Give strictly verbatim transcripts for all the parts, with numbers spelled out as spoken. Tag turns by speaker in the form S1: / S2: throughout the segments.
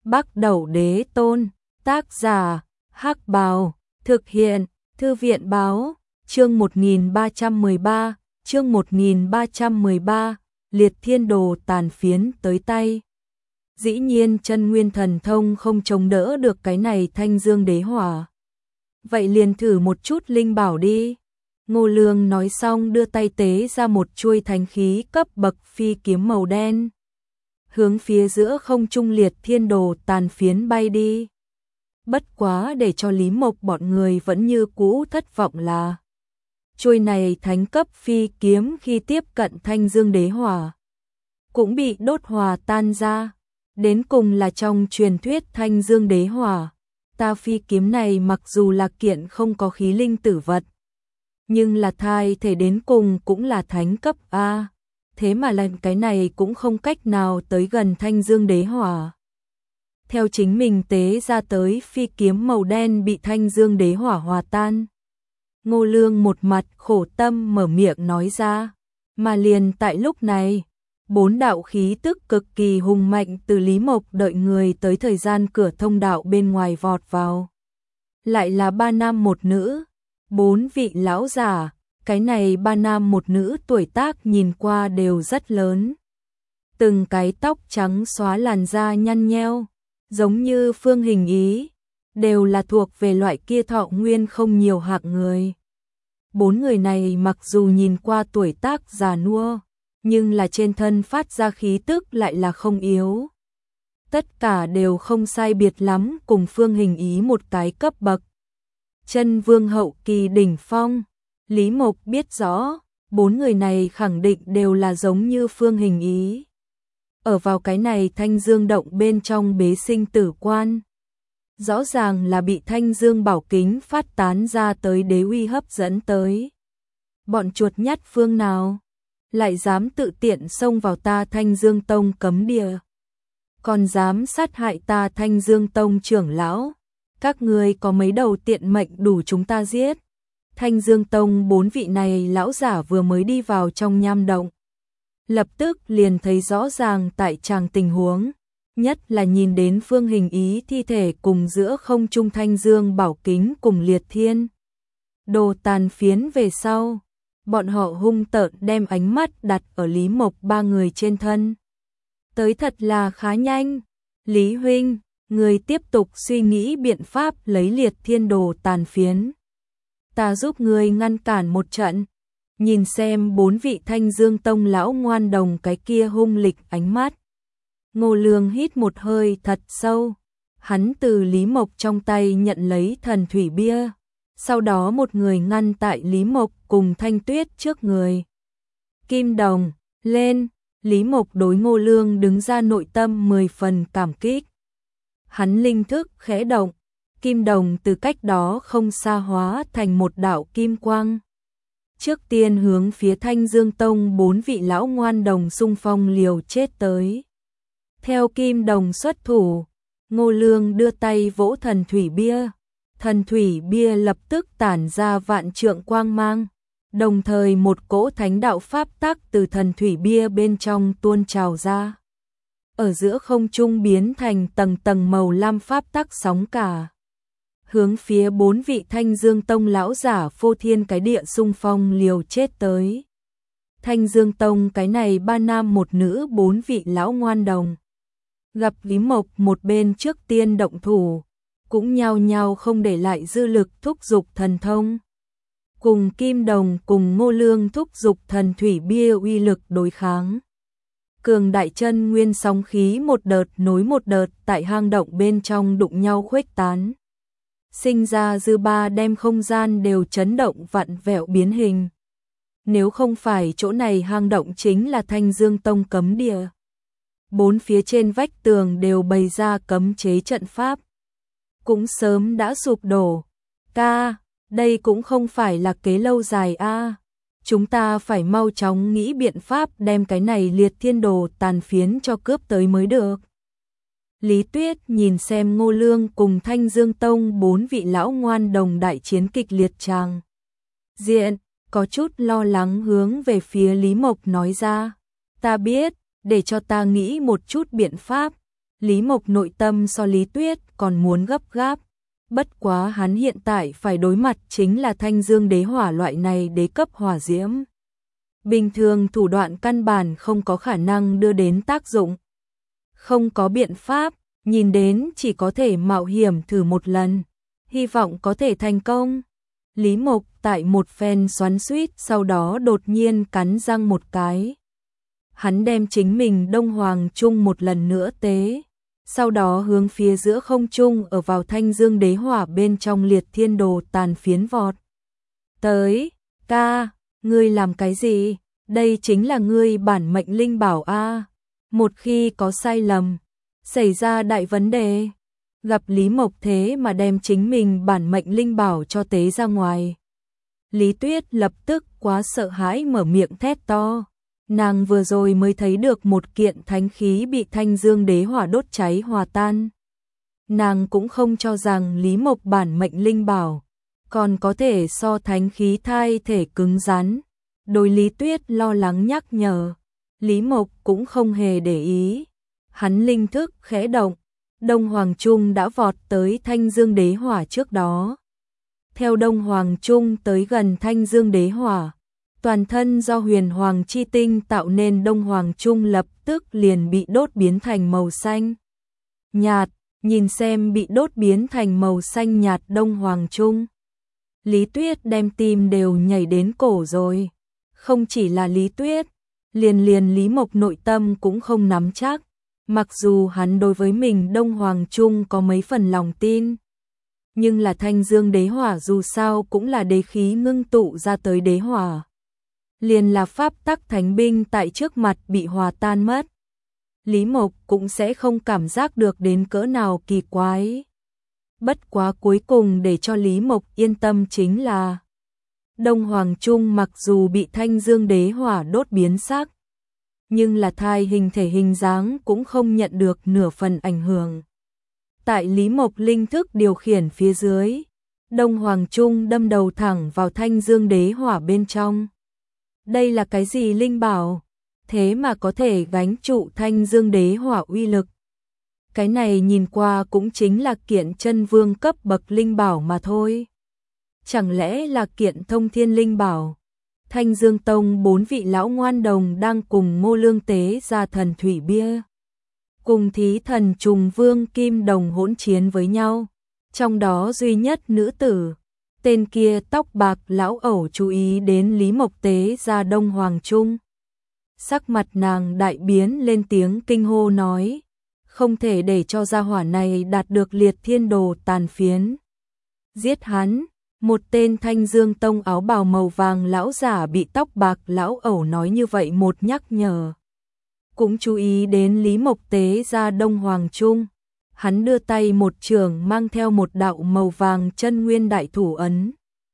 S1: Bắc Đẩu Đế Tôn, tác giả, Hắc Bào, thực hiện, Thư viện Báo, chương một nghìn ba trăm mười ba, chương một nghìn ba trăm mười ba, liệt thiên đồ tàn phiến tới tay. Dĩ nhiên chân nguyên thần thông không chống đỡ được cái này thanh dương đế hỏa. Vậy liền thử một chút linh bảo đi. Ngô Lương nói xong đưa tay tế ra một chuôi thánh khí cấp bậc phi kiếm màu đen. Hướng phía giữa không trung liệt thiên đồ tàn phiến bay đi. Bất quá để cho Lý Mộc bọn người vẫn như cũ thất vọng là chuôi này thánh cấp phi kiếm khi tiếp cận thanh dương đế hỏa cũng bị đốt hòa tan ra. Đến cùng là trong truyền thuyết thanh dương đế hỏa, ta phi kiếm này mặc dù là kiện không có khí linh tử vật, nhưng là thai thể đến cùng cũng là thánh cấp A, thế mà lần cái này cũng không cách nào tới gần thanh dương đế hỏa. Theo chính mình tế ra tới phi kiếm màu đen bị thanh dương đế hỏa hòa tan. Ngô Lương một mặt khổ tâm mở miệng nói ra, mà liền tại lúc này, bốn đạo khí tức cực kỳ hùng mạnh từ Lý Mộc đợi người tới thời gian cửa thông đạo bên ngoài vọt vào. Lại là ba nam một nữ, bốn vị lão giả, cái này ba nam một nữ tuổi tác nhìn qua đều rất lớn. Từng cái tóc trắng xóa làn da nhăn nheo, giống như Phương Hình Ý, đều là thuộc về loại kia thọ nguyên không nhiều hạng người. Bốn người này mặc dù nhìn qua tuổi tác già nua, nhưng là trên thân phát ra khí tức lại là không yếu. Tất cả đều không sai biệt lắm cùng Phương Hình Ý một cái cấp bậc. Chân vương hậu kỳ đỉnh phong, Lý Mộc biết rõ, bốn người này khẳng định đều là giống như Phương Hình Ý. Ở vào cái này thanh dương động bên trong bế sinh tử quan. Rõ ràng là bị thanh dương bảo kính phát tán ra tới đế uy hấp dẫn tới. Bọn chuột nhắt phương nào lại dám tự tiện xông vào ta Thanh Dương Tông cấm địa, còn dám sát hại ta Thanh Dương Tông trưởng lão, các ngươi có mấy đầu tiện mệnh đủ chúng ta giết. Thanh Dương Tông bốn vị này lão giả vừa mới đi vào trong nham động, lập tức liền thấy rõ ràng tại tràng tình huống, nhất là nhìn đến Phương Hình Ý thi thể cùng giữa không trung thanh dương bảo kính cùng liệt thiên đồ tàn phiến về sau. Bọn họ hung tợn đem ánh mắt đặt ở Lý Mộc ba người trên thân. Tới thật là khá nhanh. Lý huynh, người tiếp tục suy nghĩ biện pháp lấy liệt thiên đồ tàn phiến. Ta giúp người ngăn cản một trận. Nhìn xem bốn vị Thanh Dương Tông lão ngoan đồng cái kia hung lịch ánh mắt. Ngô Lương hít một hơi thật sâu. Hắn từ Lý Mộc trong tay nhận lấy thần thủy bia. Sau đó một người ngăn tại Lý Mộc cùng Thanh Tuyết trước người. Kim Đồng, lên, Lý Mộc đối Ngô Lương đứng ra nội tâm mười phần cảm kích. Hắn linh thức khẽ động, Kim Đồng từ cách đó không xa hóa thành một đạo kim quang. Trước tiên hướng phía Thanh Dương Tông bốn vị lão ngoan đồng xung phong liều chết tới. Theo Kim Đồng xuất thủ, Ngô Lương đưa tay vỗ thần thủy bia. Thần thủy bia lập tức tản ra vạn trượng quang mang, đồng thời một cỗ thánh đạo pháp tắc từ thần thủy bia bên trong tuôn trào ra. Ở giữa không trung biến thành tầng tầng màu lam pháp tắc sóng cả. Hướng phía bốn vị Thanh Dương Tông lão giả phô thiên cái địa xung phong liều chết tới. Thanh Dương Tông cái này ba nam một nữ bốn vị lão ngoan đồng. Gặp Lý Mộc một bên trước tiên động thủ, cũng nhao nhao không để lại dư lực thúc dục thần thông. Cùng Kim Đồng cùng Ngô Lương thúc dục thần thủy bia uy lực đối kháng. Cường đại chân nguyên sóng khí một đợt nối một đợt tại hang động bên trong đụng nhau khuếch tán. Sinh ra dư ba đem không gian đều chấn động vặn vẹo biến hình. Nếu không phải chỗ này hang động chính là Thanh Dương Tông cấm địa. Bốn phía trên vách tường đều bày ra cấm chế trận pháp. Cũng sớm đã sụp đổ. Ca, đây cũng không phải là kế lâu dài a. À. Chúng ta phải mau chóng nghĩ biện pháp đem cái này liệt thiên đồ tàn phiến cho cướp tới mới được. Lý Tuyết nhìn xem Ngô Lương cùng Thanh Dương Tông bốn vị lão ngoan đồng đại chiến kịch liệt tràng diện, có chút lo lắng hướng về phía Lý Mộc nói ra. Ta biết, để cho ta nghĩ một chút biện pháp. Lý Mộc nội tâm so Lý Tuyết còn muốn gấp gáp, bất quá hắn hiện tại phải đối mặt chính là Thanh Dương đế hỏa loại này đế cấp hỏa diễm. Bình thường thủ đoạn căn bản không có khả năng đưa đến tác dụng. Không có biện pháp, nhìn đến chỉ có thể mạo hiểm thử một lần, hy vọng có thể thành công. Lý Mộc tại một phen xoắn xuýt sau đó đột nhiên cắn răng một cái. Hắn đem chính mình Đông Hoàng Trung một lần nữa tế, sau đó hướng phía giữa không trung ở vào Thanh Dương đế hỏa bên trong Liệt Thiên Đồ tàn phiến vọt. Tới, ca, ngươi làm cái gì? Đây chính là ngươi bản mệnh linh bảo a. Một khi có sai lầm, xảy ra đại vấn đề. Gặp Lý Mộc thế mà đem chính mình bản mệnh linh bảo cho tế ra ngoài. Lý Tuyết lập tức quá sợ hãi mở miệng thét to. Nàng vừa rồi mới thấy được một kiện thánh khí bị Thanh Dương đế hỏa đốt cháy hòa tan. Nàng cũng không cho rằng Lý Mộc bản mệnh linh bảo còn có thể so thánh khí thai thể cứng rắn. Đối Lý Tuyết lo lắng nhắc nhở, Lý Mộc cũng không hề để ý. Hắn linh thức khẽ động, Đông Hoàng Trung đã vọt tới Thanh Dương đế hỏa trước đó. Theo Đông Hoàng Trung tới gần Thanh Dương đế hỏa, toàn thân do huyền hoàng chi tinh tạo nên Đông Hoàng Trung lập tức liền bị đốt biến thành màu xanh nhạt, nhìn xem bị đốt biến thành màu xanh nhạt Đông Hoàng Trung. Lý Tuyết đem tim đều nhảy đến cổ rồi. Không chỉ là Lý Tuyết, liền liền Lý Mộc nội tâm cũng không nắm chắc. Mặc dù hắn đối với mình Đông Hoàng Trung có mấy phần lòng tin, nhưng là Thanh Dương đế hỏa dù sao cũng là đế khí ngưng tụ ra tới đế hỏa. Liền là pháp tắc thánh binh tại trước mặt bị hòa tan mất. Lý Mộc cũng sẽ không cảm giác được đến cỡ nào kỳ quái. Bất quá cuối cùng để cho Lý Mộc yên tâm chính là Đông Hoàng Trung mặc dù bị Thanh Dương đế hỏa đốt biến sắc, nhưng là thai hình thể hình dáng cũng không nhận được nửa phần ảnh hưởng. Tại Lý Mộc linh thức điều khiển phía dưới, Đông Hoàng Trung đâm đầu thẳng vào Thanh Dương đế hỏa bên trong. Đây là cái gì linh bảo? Thế mà có thể gánh trụ Thanh Dương đế hỏa uy lực. Cái này nhìn qua cũng chính là kiện chân vương cấp bậc linh bảo mà thôi. Chẳng lẽ là kiện thông thiên linh bảo? Thanh Dương Tông bốn vị lão ngoan đồng đang cùng Ngô Lương tế ra thần thủy bia, cùng thí thần trùng vương kim đồng hỗn chiến với nhau. Trong đó duy nhất nữ tử, tên kia tóc bạc lão ẩu chú ý đến Lý Mộc tế ra Đông Hoàng Trung. Sắc mặt nàng đại biến lên tiếng kinh hô nói, không thể để cho gia hỏa này đạt được Liệt Thiên Đồ tàn phiến. Giết hắn. Một tên Thanh Dương Tông áo bào màu vàng lão giả bị tóc bạc lão ẩu nói như vậy một nhắc nhở. Cũng chú ý đến Lý Mộc tế ra Đông Hoàng Trung. Hắn đưa tay một trường mang theo một đạo màu vàng chân nguyên đại thủ ấn,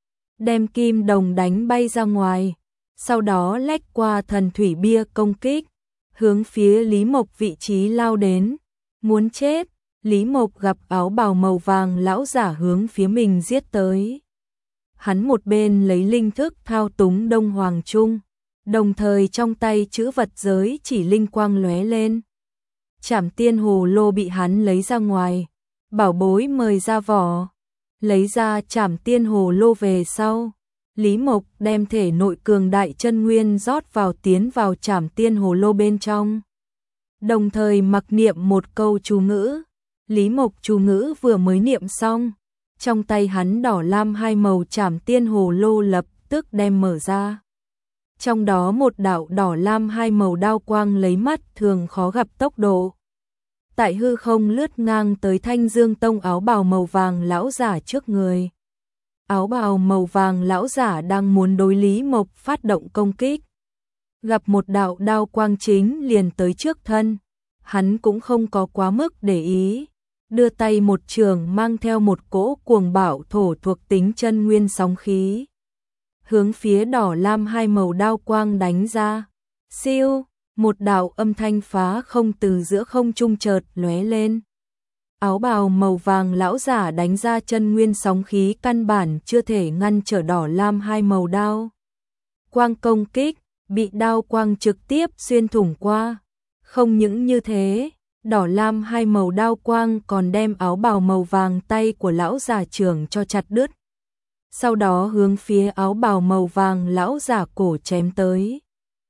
S1: đem kim đồng đánh bay ra ngoài, sau đó lách qua thần thủy bia công kích, hướng phía Lý Mộc vị trí lao đến. Muốn chết, Lý Mộc gặp áo bào màu vàng lão giả hướng phía mình giết tới. Hắn một bên lấy linh thức thao túng Đông Hoàng Trung, đồng thời trong tay chữ vật giới chỉ linh quang lóe lên. Trảm tiên hồ lô bị hắn lấy ra ngoài, bảo bối mời ra vỏ. Lấy ra trảm tiên hồ lô về sau, Lý Mộc đem thể nội cường đại chân nguyên rót vào tiến vào trảm tiên hồ lô bên trong. Đồng thời mặc niệm một câu chú ngữ. Lý Mộc chú ngữ vừa mới niệm xong, trong tay hắn đỏ lam hai màu trảm tiên hồ lô lập tức đem mở ra. Trong đó một đạo đỏ lam hai màu đao quang lấy mắt thường khó gặp tốc độ, tại hư không lướt ngang tới Thanh Dương Tông áo bào màu vàng lão giả trước người. Áo bào màu vàng lão giả đang muốn đối Lý Mộc phát động công kích, gặp một đạo đao quang chính liền tới trước thân, hắn cũng không có quá mức để ý, đưa tay một trường mang theo một cỗ cuồng bạo thổ thuộc tính chân nguyên sóng khí, hướng phía đỏ lam hai màu đao quang đánh ra. Siêu, một đạo âm thanh phá không từ giữa không trung chợt lóe lên. Áo bào màu vàng lão giả đánh ra chân nguyên sóng khí căn bản chưa thể ngăn trở đỏ lam hai màu đao quang công kích, bị đao quang trực tiếp xuyên thủng qua. Không những như thế, Đỏ lam hai màu đao quang còn đem áo bào màu vàng tay của lão giả trưởng cho chặt đứt. Sau đó hướng phía áo bào màu vàng lão giả cổ chém tới.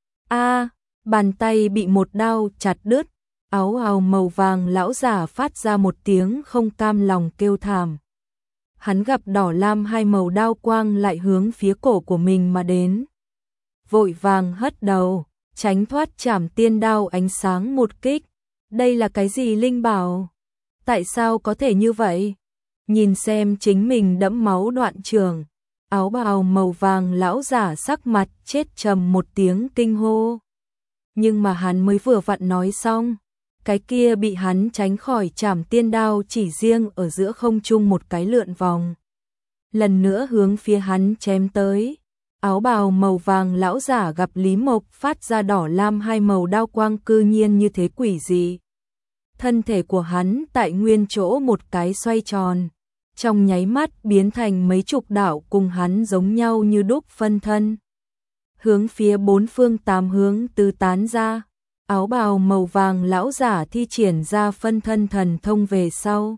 S1: A, bàn tay bị một đao chặt đứt, áo bào màu vàng lão giả phát ra một tiếng không cam lòng kêu thảm. Hắn gặp đỏ lam hai màu đao quang lại hướng phía cổ của mình mà đến. Vội vàng hất đầu, tránh thoát Trảm Tiên đao ánh sáng một kích. Đây là cái gì linh bảo? Tại sao có thể như vậy? Nhìn xem chính mình đẫm máu đoạn trường, áo bào màu vàng lão giả sắc mặt chết trầm một tiếng kinh hô. Nhưng mà hắn mới vừa vặn nói xong, cái kia bị hắn tránh khỏi Trảm Tiên đao chỉ riêng ở giữa không trung một cái lượn vòng. Lần nữa hướng phía hắn chém tới. Áo bào màu vàng lão giả gặp Lý Mộc phát ra đỏ lam hai màu đao quang cư nhiên như thế quỷ dị. Thân thể của hắn tại nguyên chỗ một cái xoay tròn, trong nháy mắt biến thành mấy chục đạo cùng hắn giống nhau như đúc phân thân. Hướng phía bốn phương tám hướng tứ tán ra, áo bào màu vàng lão giả thi triển ra phân thân thần thông về sau.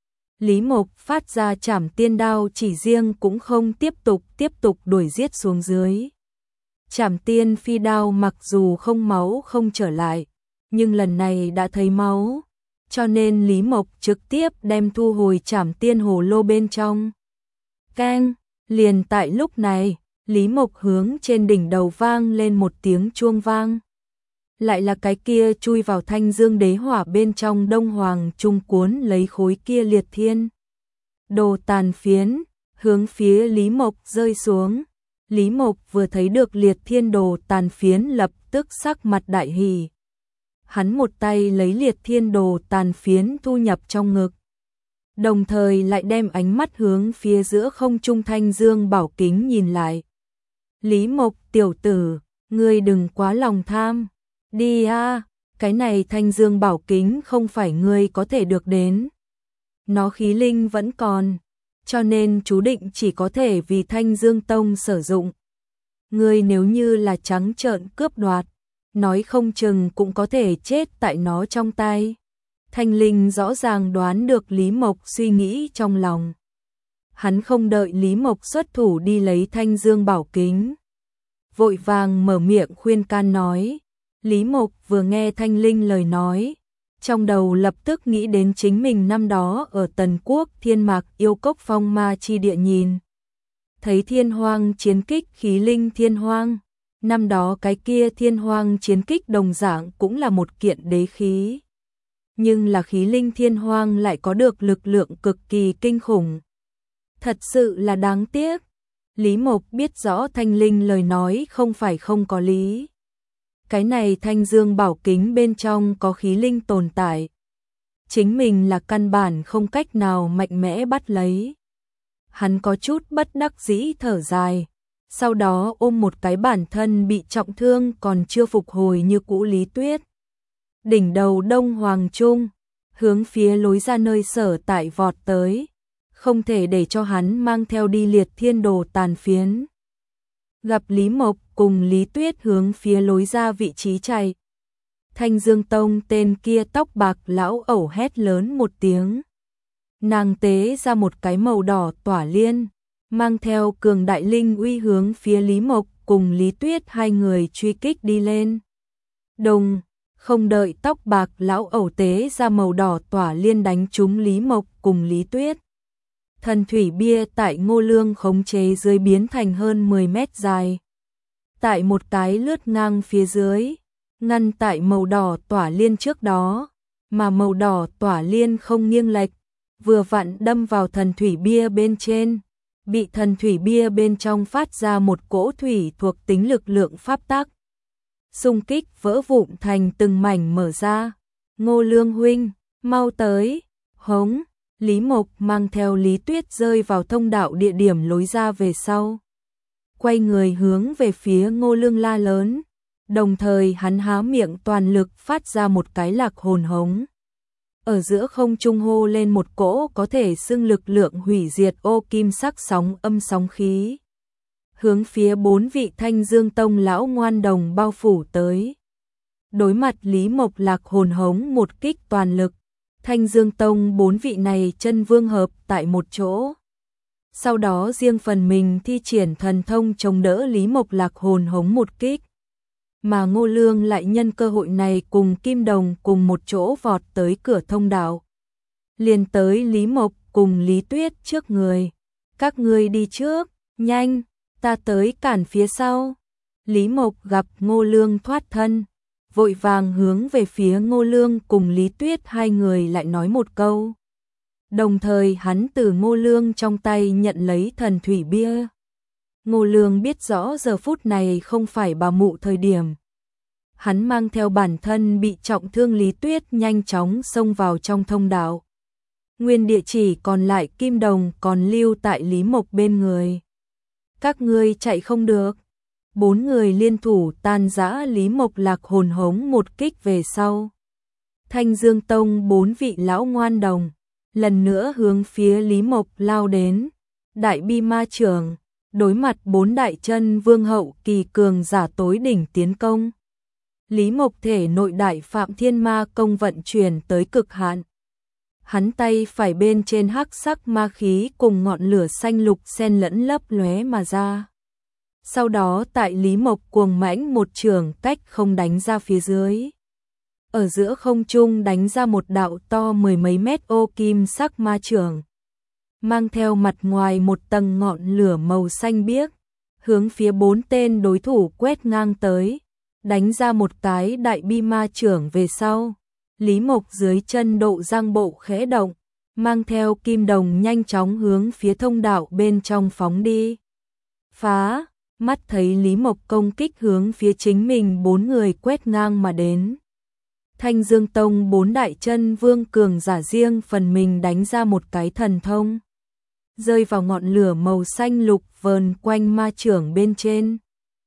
S1: Lý Mộc phát ra Trảm Tiên đao chỉ riêng cũng không tiếp tục tiếp tục đuổi giết xuống dưới. Trảm Tiên phi đao mặc dù không máu không trở lại, nhưng lần này đã thấy máu, cho nên Lý Mộc trực tiếp đem thu hồi Trảm Tiên hồ lô bên trong. Keng, liền tại lúc này, Lý Mộc hướng trên đỉnh đầu vang lên một tiếng chuông vang. Lại là cái kia chui vào Thanh Dương đế hỏa bên trong Đông Hoàng Trung cuốn lấy khối kia liệt thiên đồ tàn phiến, hướng phía Lý Mộc rơi xuống. Lý Mộc vừa thấy được liệt thiên đồ tàn phiến lập tức sắc mặt đại hỉ. Hắn một tay lấy liệt thiên đồ tàn phiến thu nhập trong ngực, đồng thời lại đem ánh mắt hướng phía giữa không trung Thanh Dương bảo kính nhìn lại. Lý Mộc tiểu tử, ngươi đừng quá lòng tham. Đi a, cái này Thanh Dương bảo kính không phải ngươi có thể được đến. Nó khí linh vẫn còn, cho nên chú định chỉ có thể vì Thanh Dương Tông sử dụng. Ngươi nếu như là trắng trợn cướp đoạt, nói không chừng cũng có thể chết tại nó trong tay. Thanh linh rõ ràng đoán được Lý Mộc suy nghĩ trong lòng. Hắn không đợi Lý Mộc xuất thủ đi lấy Thanh Dương bảo kính, vội vàng mở miệng khuyên can nói. Lý Mộc vừa nghe Thanh linh lời nói, trong đầu lập tức nghĩ đến chính mình năm đó ở Tần Quốc Thiên Mạc Yêu Cốc Phong Ma chi địa nhìn. Thấy thiên hoang chiến kích khí linh thiên hoang, năm đó cái kia thiên hoang chiến kích đồng dạng cũng là một kiện đế khí. Nhưng là khí linh thiên hoang lại có được lực lượng cực kỳ kinh khủng. Thật sự là đáng tiếc. Lý Mộc biết rõ Thanh linh lời nói không phải không có lý. Cái này Thanh Dương bảo kính bên trong có khí linh tồn tại. Chính mình là căn bản không cách nào mạnh mẽ bắt lấy. Hắn có chút bất đắc dĩ thở dài. Sau đó ôm một cái bản thân bị trọng thương còn chưa phục hồi như cũ Lý Tuyết. Đỉnh đầu Đông Hoàng Trung, hướng phía lối ra nơi sở tại vọt tới. Không thể để cho hắn mang theo đi liệt thiên đồ tàn phiến. Gặp Lý Mộc cùng Lý Tuyết hướng phía lối ra vị trí chạy. Thanh Dương Tông tên kia tóc bạc lão ẩu hét lớn một tiếng. Nàng tế ra một cái màu đỏ tỏa liên, mang theo cường đại linh uy hướng phía Lý Mộc cùng Lý Tuyết hai người truy kích đi lên. Đồng, không đợi tóc bạc lão ẩu tế ra màu đỏ tỏa liên đánh trúng Lý Mộc cùng Lý Tuyết. Thần thủy bia tại Ngô Lương khống chế dưới biến thành hơn mười mét dài. Tại một cái lướt ngang phía dưới, ngăn tại màu đỏ tỏa liên trước đó, mà màu đỏ tỏa liên không nghiêng lệch, vừa vặn đâm vào thần thủy bia bên trên, bị thần thủy bia bên trong phát ra một cỗ thủy thuộc tính lực lượng pháp tắc. Xung kích vỡ vụn thành từng mảnh mở ra. Ngô Lương huynh, mau tới, hống. Lý Mộc mang theo Lý Tuyết rơi vào thông đạo địa điểm lối ra về sau. Quay người hướng về phía Ngô Lương la lớn, đồng thời hắn há miệng toàn lực phát ra một cái lạc hồn hống. Ở giữa không trung hô lên một cỗ có thể xưng lực lượng hủy diệt ô kim sắc sóng âm sóng khí. Hướng phía bốn vị Thanh Dương Tông lão ngoan đồng bao phủ tới. đối mặt Lý Mộc Lạc hồn hống một kích toàn lực, Thanh Dương Tông bốn vị này chân vương hợp tại một chỗ. Sau đó riêng phần mình thi triển thần thông chống đỡ Lý Mộc Lạc hồn hống một kích. Mà Ngô Lương lại nhân cơ hội này cùng Kim Đồng cùng một chỗ vọt tới cửa thông đạo. Liền tới Lý Mộc cùng Lý Tuyết trước người. Các ngươi đi trước, nhanh, ta tới cản phía sau. Lý Mộc gặp Ngô Lương thoát thân, vội vàng hướng về phía Ngô Lương cùng Lý Tuyết hai người lại nói một câu. Đồng thời hắn từ Ngô Lương trong tay nhận lấy thần thủy bia. Ngô Lương biết rõ giờ phút này không phải bà mụ thời điểm. Hắn mang theo bản thân bị trọng thương Lý Tuyết nhanh chóng xông vào trong thông đạo. Nguyên địa chỉ còn lại Kim Đồng còn lưu tại Lý Mộc bên người. Các ngươi chạy không được. Bốn người liên thủ tan rã Lý Mộc Lạc hồn hống một kích về sau. Thanh Dương Tông bốn vị lão ngoan đồng lần nữa hướng phía Lý Mộc lao đến. Đại Bi Ma Trưởng đối mặt bốn đại chân vương hậu kỳ cường giả tối đỉnh tiến công. Lý Mộc thể nội đại Phạm Thiên Ma công vận chuyển tới cực hạn. Hắn tay phải bên trên hắc sắc ma khí cùng ngọn lửa xanh lục xen lẫn lấp lóe mà ra. Sau đó tại Lý Mộc cuồng mãnh một trường cách không đánh ra phía dưới. Ở giữa không trung đánh ra một đạo to mười mấy mét ô kim sắc ma trường. Mang theo mặt ngoài một tầng ngọn lửa màu xanh biếc, hướng phía bốn tên đối thủ quét ngang tới, đánh ra một cái đại bi ma trưởng về sau. Lý Mộc dưới chân độ giang bộ khẽ động, mang theo Kim Đồng nhanh chóng hướng phía thông đạo bên trong phóng đi. Phá, mắt thấy Lý Mộc công kích hướng phía chính mình bốn người quét ngang mà đến. Thanh Dương Tông bốn đại chân vương cường giả riêng phần mình đánh ra một cái thần thông, rơi vào ngọn lửa màu xanh lục vờn quanh ma trưởng bên trên.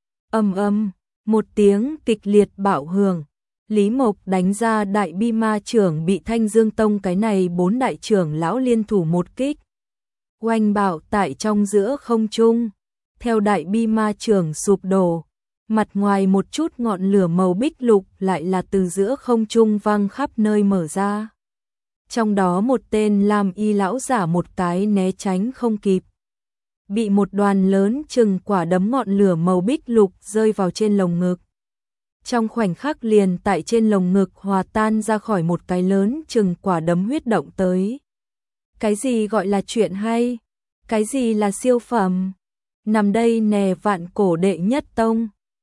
S1: Ầm ầm, một tiếng kịch liệt bạo hưởng. Lý Mộc đánh ra đại bi ma trưởng bị Thanh Dương Tông cái này bốn đại trưởng lão liên thủ một kích. Oanh bạo tại trong giữa không trung, theo đại bi ma trưởng sụp đổ, mặt ngoài một chút ngọn lửa màu bích lục lại là từ giữa không trung văng khắp nơi mở ra. Trong đó một tên làm y lão giả một cái né tránh không kịp, bị một đoàn lớn chừng quả đấm ngọn lửa màu bích lục rơi vào trên lồng ngực. Trong khoảnh khắc liền tại trên lồng ngực hòa tan ra khỏi một cái lớn chừng quả đấm huyết động tới. Cái gì gọi là chuyện hay? Cái gì là siêu phẩm? Nằm đây nè vạn cổ đệ nhất tông.